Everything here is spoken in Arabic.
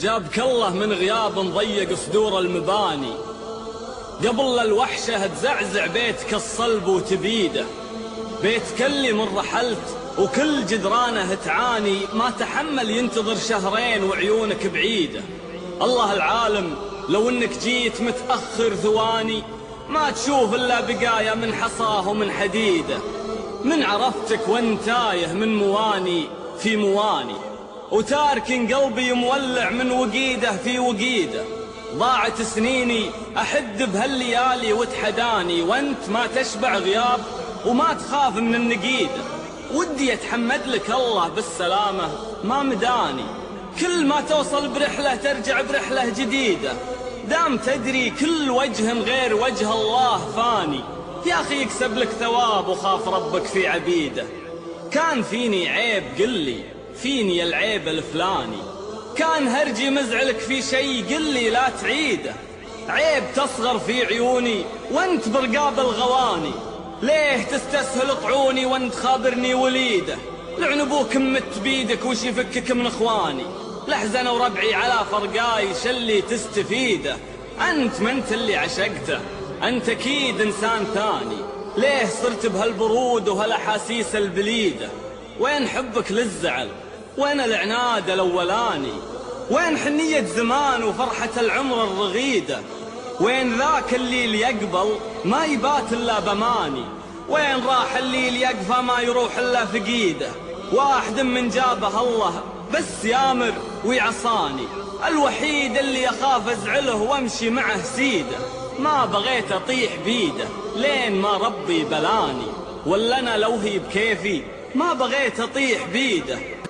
جابك الله من غياب مضيق صدور المباني، قبل الوحشة تزعزع بيتك الصلب وتبيده. بيتك اللي من رحلت وكل جدرانه تعاني، ما تحمل ينتظر شهرين وعيونك بعيدة. الله العالم لو انك جيت متأخر ثواني، ما تشوف الا بقايا من حصاه ومن حديده. من عرفتك وانت تايه من مواني في مواني، وتارك قلبي مولع من وقيده في وقيده. ضاعت سنيني أحد بهالليالي وتحداني، وانت ما تشبع غياب وما تخاف من النقيده. ودي اتحمد لك الله بالسلامة ما مداني، كل ما توصل برحلة ترجع برحلة جديدة. دام تدري كل وجه غير وجه الله فاني، يا أخي يكسب لك ثواب وخاف ربك في عبيده. كان فيني عيب قلي، فيني العيب الفلاني، كان هرجي مزعلك في شي قلي لا تعيده. عيب تصغر في عيوني وانت برقاب الغواني، ليه تستسهل طعوني وانت خابرني وليده. لعن ابوك مت بيدك وش يفكك من اخواني، لحزن وربعي على فرقاي شلي تستفيده. انت ما انت اللي عشقته، انت اكيد انسان ثاني. ليه صرت بهالبرود وهالاحاسيس البليده؟ وين حبك للزعل؟ وين العناد الاولاني؟ وين حنية زمان وفرحة العمر الرغيده؟ وين ذاك الليل يقبل ما يبات الا بماني؟ وين راح الليل يقفى ما يروح الا فقيده؟ واحد من جابه الله بس يامر ويعصاني، الوحيد اللي اخاف ازعله وامشي معه سيده. ما بغيت اطيح بيده لين ما ربي بلاني، ولا انا لو هي بكيفي ما بغيت اطيح بيده.